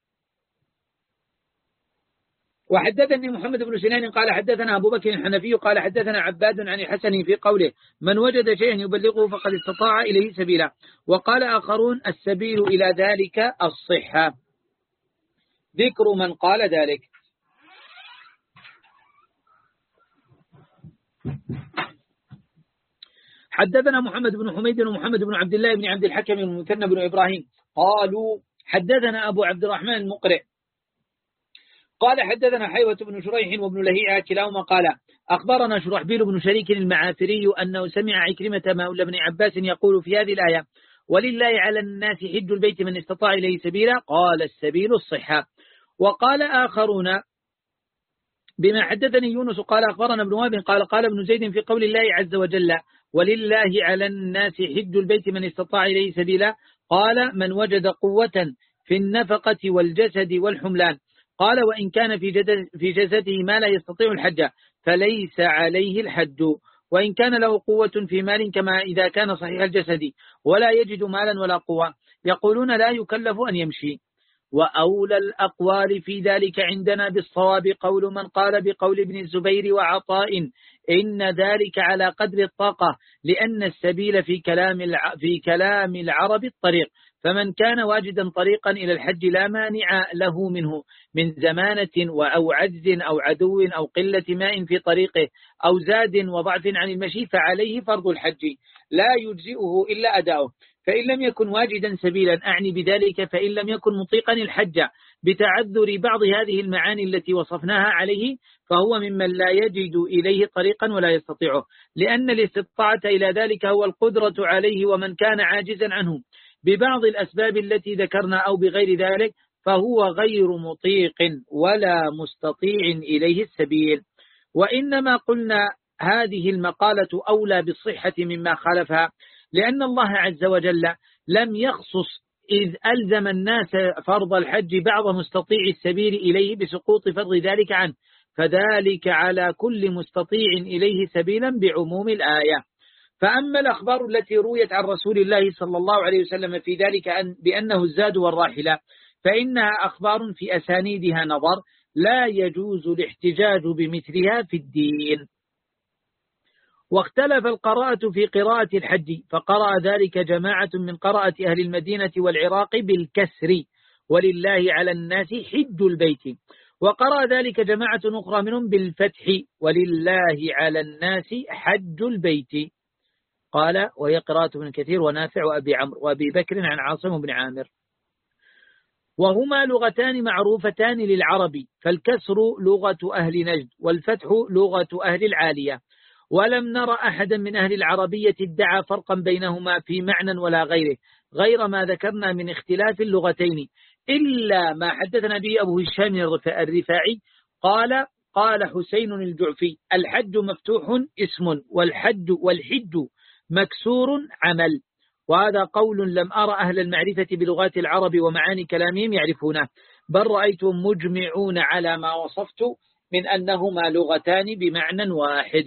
وحدثني محمد بن سنان قال حدثنا أبو بكر الحنفي قال حدثنا عباد عن الحسن في قوله من وجد شيئا يبلغه فقد استطاع إليه سبيلا. وقال آخرون السبيل إلى ذلك الصحة. ذكر من قال ذلك. حدثنا محمد بن حميد ومحمد بن عبد الله بن عبد الحكم والمثنى بن إبراهيم قالوا حدثنا أبو عبد الرحمن المقرئ قال حدثنا حيوة بن شريح وابن لهيعة كلاهما قال أخبرنا شرحبيل بن شريك المعافري أنه سمع عكرمة مولى بن عباس يقول في هذه الآية ولله على الناس حج البيت من استطاع إليه سبيلا، قال السبيل الصحة. وقال آخرون بما حدثني يونس قال أخبرنا ابن وهب قال قال ابن زيد في قول الله عز وجل ولله على الناس حج البيت من استطاع إليه سبيلا، قال من وجد قوة في النفقة والجسد والحملان، قال وإن كان في جسد في جسده ما لا يستطيع الحج فليس عليه الحج، وإن كان له قوة في مال كما إذا كان صحيح الجسد ولا يجد مالا ولا قوة يقولون لا يكلف أن يمشي. وأولى الأقوال في ذلك عندنا بالصواب قول من قال بقول ابن الزبير وعطاء إن ذلك على قدر الطاقة، لأن السبيل في كلام في كلام العرب الطريق، فمن كان واجدا طريقا إلى الحج لا مانع له منه من زمانة أو عجز أو عدو أو قلة ماء في طريقه أو زاد وضعف عن المشي فعليه فرض الحج لا يجزئه إلا أداؤه. فإن لم يكن واجدا سبيلا أعني بذلك فإن لم يكن مطيقا الحج بتعذر بعض هذه المعاني التي وصفناها عليه فهو ممن لا يجد إليه طريقا ولا يستطيعه، لأن الاستطاعة إلى ذلك هو القدرة عليه، ومن كان عاجزا عنه ببعض الأسباب التي ذكرنا أو بغير ذلك فهو غير مطيق ولا مستطيع إليه السبيل. وإنما قلنا هذه المقالة أولى بالصحة مما خالفها، لأن الله عز وجل لم يخصص إذ ألزم الناس فرض الحج بعض مستطيع السبيل إليه بسقوط فرض ذلك عنه، فذلك على كل مستطيع إليه سبيلا بعموم الآية. فأما الأخبار التي رويت عن رسول الله صلى الله عليه وسلم في ذلك أن بأنه الزاد والراحلة فإنها أخبار في أسانيدها نظر لا يجوز الاحتجاج بمثلها في الدين. واختلف القراءة في قراءة الحج، فقرأ ذلك جماعة من قراءة أهل المدينة والعراق بالكسر ولله على الناس حج البيت، وقرأ ذلك جماعة أخرى منهم بالفتح ولله على الناس حج البيت. قال وهي قراءة ابن كثير ونافع وأبي عمرو وأبي بكر عن عاصم بن عامر. وهما لغتان معروفتان للعرب، فالكسر لغة أهل نجد والفتح لغة أهل العالية، ولم نرى أحدا من أهل العربية ادعى فرقا بينهما في معنى ولا غيره غير ما ذكرنا من اختلاف اللغتين، إلا ما حدثنا به أبو هشام الرفاعي قال قال حسين الجعفي الحج مفتوح اسم والحج والحج مكسور عمل، وهذا قول لم أرى أهل المعرفة بلغات العرب ومعاني كلامهم يعرفونه، بل رأيتهم مجمعون على ما وصفت من أنهما لغتان بمعنى واحد.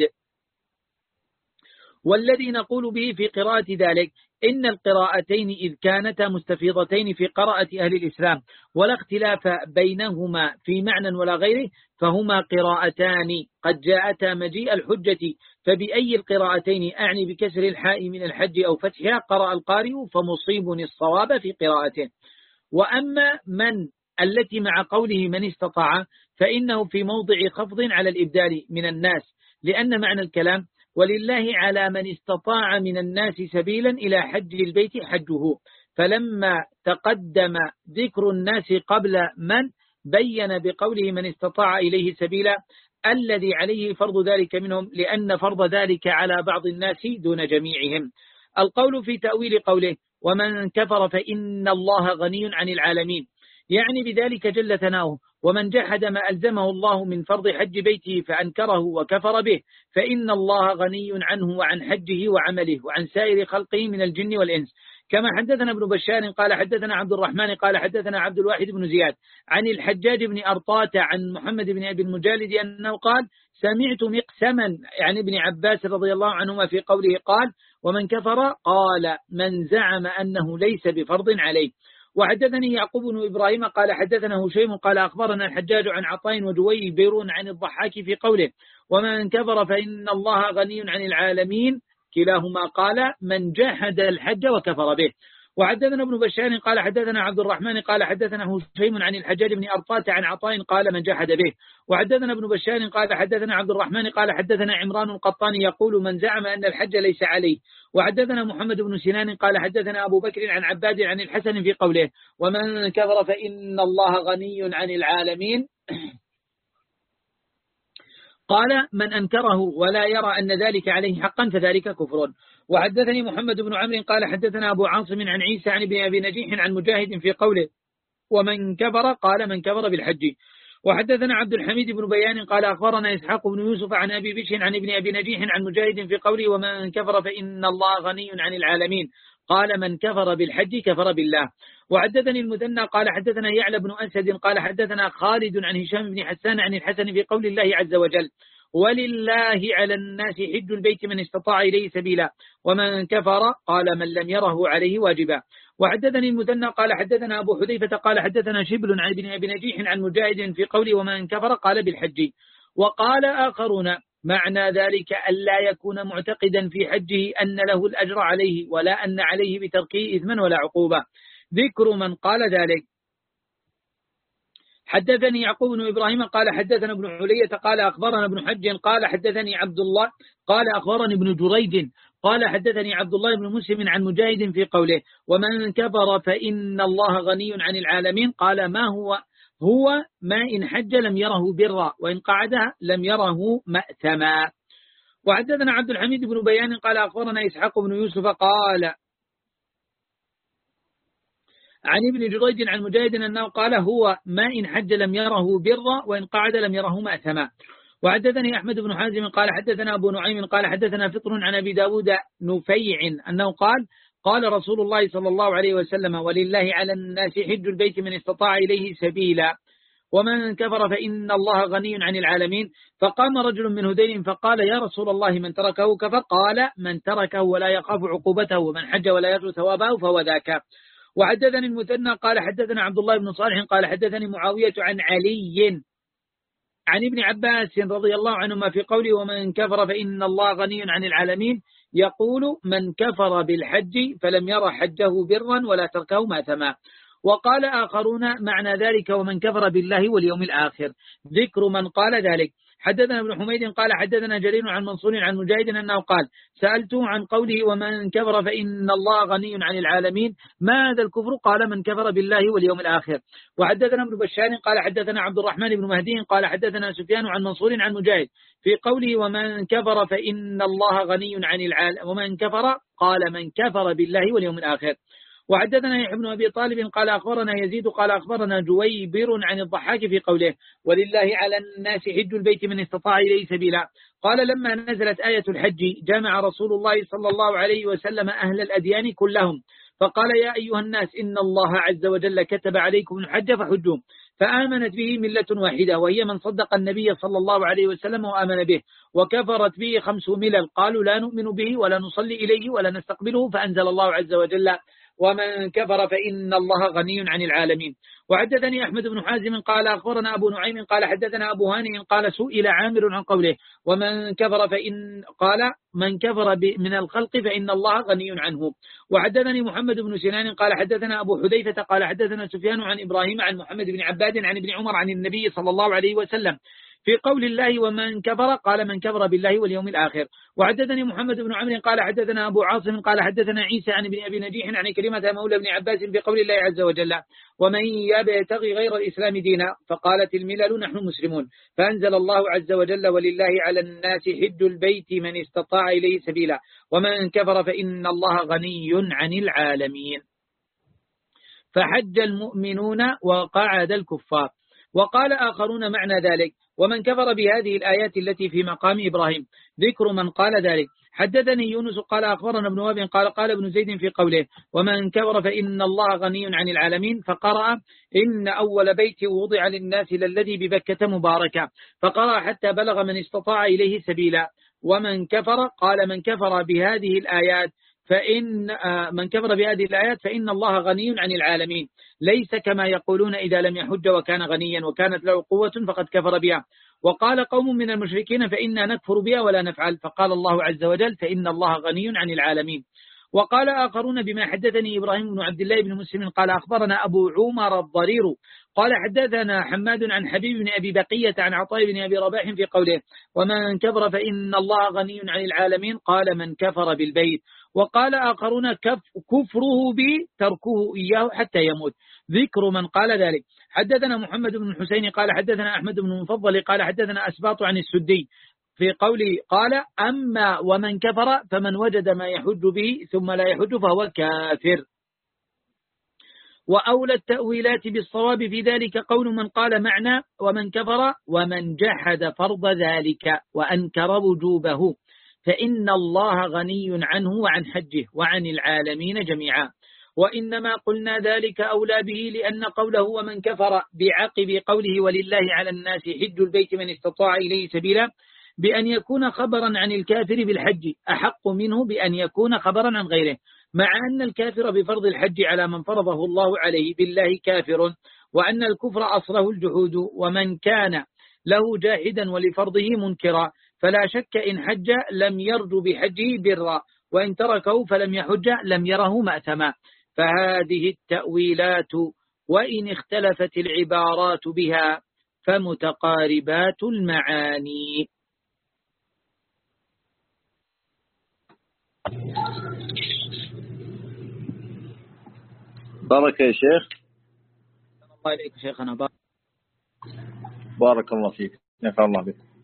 والذي نقول به في قراءة ذلك إن القراءتين إذ كانتا مستفيضتين في قراءة أهل الإسلام ولا اختلاف بينهما في معنى ولا غيره، فهما قراءتان قد جاءتا مجيء الحجة، فبأي القراءتين أعني بكسر الحاء من الحج أو فتحها قرأ القارئ فمصيب الصواب في قراءته. وأما من التي مع قوله من استطاع فإنه في موضع خفض على الإبدال من الناس، لأن معنى الكلام ولله على من استطاع من الناس سبيلا إلى حج البيت حجه، فلما تقدم ذكر الناس قبل من بين بقوله من استطاع إليه سبيلا الذي عليه فرض ذلك منهم، لأن فرض ذلك على بعض الناس دون جميعهم. القول في تأويل قوله ومن كفر فإن الله غني عن العالمين، يعني بذلك جل ثناؤه، ومن جحد ما ألزمه الله من فرض حج بيته فأنكره وكفر به فإن الله غني عنه وعن حجه وعمله وعن سائر خلقه من الجن والإنس. كما حدثنا ابن بشار قال حدثنا عبد الرحمن قال حدثنا عبد الواحد بن زياد عن الحجاج بن أرطاة عن محمد بن أبي المجالد أنه قال سمعت مقسما يعني ابن عباس رضي الله عنهما في قوله قال ومن كفر قال من زعم أنه ليس بفرض عليه. وحدثني يعقوب بن إبراهيم قال حدثنا هشيم قال أخبرنا الحجاج عن عطاء وجويبر عن الضحاك في قوله ومن كفر فإن الله غني عن العالمين، كلاهما قال من جحد الحج وكفر به. وحدثنا ابن بشار قال حدثنا عبد الرحمن قال حدثنا هشيم عن الحجاج بن أرطاة عن عطاء قال من جحد به. وحدثنا ابن بشار قال حدثنا عبد الرحمن قال حدثنا عمران القطاني يقول من زعم أن الحج ليس عليه. وحدثنا محمد بن سنان قال حدثنا أبو بكر عن عباد عن الحسن في قوله ومن كفر فإن الله غني عن العالمين قال من أنكره ولا يرى أن ذلك عليه حقا فذلك كفر. وحدثني محمد بن عمرو قال حدثنا أبو عاصم عن عيسى عن ابن أبي نجيح عن مجاهد في قوله ومن كفر قال من كفر بالحج. وحدثنا عبد الحميد بن بيان قال أخبرنا إسحاق بن يوسف عن أبي بشر عن ابن أبي نجيح عن مجاهد في قوله ومن كفر فإن الله غني عن العالمين قال من كفر بالحج كفر بالله. وحدثني المثنى قال حدثنا يعلى بن أسد قال حدثنا خالد عن هشام بن حسان عن الحسن في قول الله عز وجل ولله على الناس حج البيت من استطاع إليه سبيلا ومن كفر قال من لم يره عليه واجبا. وحدثني المثنى قال حدثنا أبو حذيفة قال حدثنا شبل عن ابن أبي نجيح عن مجاهد في قول ومن كفر قال بالحج. وقال آخرون معنى ذلك ألا يكون معتقدا في حجه أن له الأجر عليه ولا أن عليه بتركه إثما ولا عقوبة. ذكر من قال ذلك حدثني يعقوب بن إبراهيم قال حدثنا ابن علية قال أخبرنا ابن حج قال حدثني عبد الله قال أخبرني ابن جريج قال حدثني عبد الله بن مسلم عن مجاهد في قوله ومن كفر فإن الله غني عن العالمين قال ما هو هو ما إن حج لم يره برا وإن قعدها لم يره مأثما. وحدثنا عبد الحميد بن بيان قال أخبرنا إسحاق بن يوسف قال عن ابن جريج عن مجاهد أنه قال هو ما إن حج لم يره برا وإن قعد لم يره مأثما. وحدثني أحمد بن حازم قال حدثنا أبو نعيم قال حدثنا فطر عن أبي داود نفيع أنه قال قال رسول الله صلى الله عليه وسلم ولله على الناس حج البيت من استطاع إليه سبيلا ومن كفر فإن الله غني عن العالمين. فقام رجل من هذيل فقال يا رسول الله من تركه كفر؟ قال من تركه ولا يخاف عقوبته ومن حج ولا يرجو ثوابه فهو ذاك. وحدثني المثنى قال حدثنا عبد الله بن صالح قال حدثني معاوية عن علي عن ابن عباس رضي الله عنهما في قوله ومن كفر فإن الله غني عن العالمين يقول من كفر بالحج فلم ير حجه برا ولا تركه ماثما. وقال آخرون معنى ذلك ومن كفر بالله واليوم الآخر. ذكر من قال ذلك. حدثنا ابن حميد قال حدثنا جرير عن منصور عن مجاهد أنه قال سألته عن قوله ومن كفر فإن الله غني عن العالمين ما هذا الكفر؟ قال من كفر بالله واليوم الآخر. وحدثنا ابن بشار قال حدثنا عبد الرحمن بن مهدي قال حدثنا سفيان عن منصور عن مجاهد في قوله ومن كفر فإن الله غني عن العالمين ومن كفر قال من كفر بالله واليوم الآخر. وحدثنا يحيى بن أبي طالب قال أخبرنا يزيد قال أخبرنا جويبر عن الضحاك في قوله ولله على الناس حج البيت من استطاع إليه سبيلا. قال لما نزلت آية الحج جمع رسول الله صلى الله عليه وسلم أهل الأديان كلهم فقال يا أيها الناس إن الله عز وجل كتب عليكم الحج فحجوا. فآمنت به ملة واحدة وهي من صدق النبي صلى الله عليه وسلم وآمن به. وكفرت به خمس ملل قالوا لا نؤمن به ولا نصلي إليه ولا نستقبله فأنزل الله عز وجل ومن كفر فإن الله غني عن العالمين. وحدثني أحمد بن حازم قال أخبرنا أبو نعيم قال حدثنا أبو هانئ قال سئل عامر عن قوله ومن كفر فإن قال من كفر من الخلق فإن الله غني عنه. وحدثني محمد بن سنان قال حدثنا أبو حذيفة قال حدثنا سفيان عن إبراهيم عن محمد بن عباد عن ابن عمر عن النبي صلى الله عليه وسلم في قول الله ومن كفر قال من كفر بالله واليوم الآخر. وحدثني محمد بن عمرو قال حدثنا أبو عاصم قال حدثنا عيسى عن ابن أبي نجيح عن كلمة مولى ابن عباس في قول الله عز وجل ومن يبتغي غير الإسلام دينا فقالت الملل نحن مسلمون. فأنزل الله عز وجل ولله على الناس حج البيت من استطاع إليه سبيلا ومن كفر فإن الله غني عن العالمين. فحج المؤمنون وقعد الكفار. وقال آخرون معنى ذلك ومن كفر بهذه الآيات التي في مقام إبراهيم. ذكر من قال ذلك. حدثني يونس قال أخبرنا ابن وهب قال قال ابن زيد في قوله ومن كفر فإن الله غني عن العالمين فقرأ إن أول بيت وضع للناس للذي ببكة مباركة فقرأ حتى بلغ من استطاع إليه سبيلا. ومن كفر قال من كفر بهذه الآيات فإن من كفر بهذه الآيات فإن الله غني عن العالمين ليس كما يقولون إذا لم يحج وكان غنيا وكانت له قوة فقد كفر بها. وقال قوم من المشركين فإنا نكفر بها ولا نفعل فقال الله عز وجل فإن الله غني عن العالمين. وقال آخرون بما حدثني إبراهيم بن عبد الله بن مسلم قال أخبرنا أبو عمر الضرير قال حدثنا حماد عن حبيب بن أبي بقية عن عطاء بن أبي رباح في قوله ومن كفر فإن الله غني عن العالمين قال من كفر بالبيت. وقال آخرون كف كفره به تركه إياه حتى يموت. ذكر من قال ذلك. حدثنا محمد بن الحسين قال حدثنا أحمد بن المفضل قال حدثنا أسباط عن السدي في قوله قال أما ومن كفر فمن وجد ما يحج به ثم لا يحج فهو كافر. وأولى التأويلات بالصواب في ذلك قول من قال معنى ومن كفر ومن جحد فرض ذلك وأنكر وجوبه فإن الله غني عنه وعن حجه وعن العالمين جميعا. وإنما قلنا ذلك أولى به لأن قوله ومن كفر بعقب قوله ولله على الناس حج البيت من استطاع إليه سبيلا بأن يكون خبرا عن الكافر بالحج أحق منه بأن يكون خبرا عن غيره مع أن الكافر بفرض الحج على من فرضه الله عليه بالله كافر وأن الكفر أصله الجحود ومن كان له جاحدا ولفرضه منكرا فلا شك إن حج لم يرجو بحجه برا وإن تركه فلم يحج لم يره مأثما. فهذه التأويلات وإن اختلفت العبارات بها فمتقاربات المعاني. بارك يا شيخ. الله عليك شيخنا. بارك الله فيك. نفع الله بك.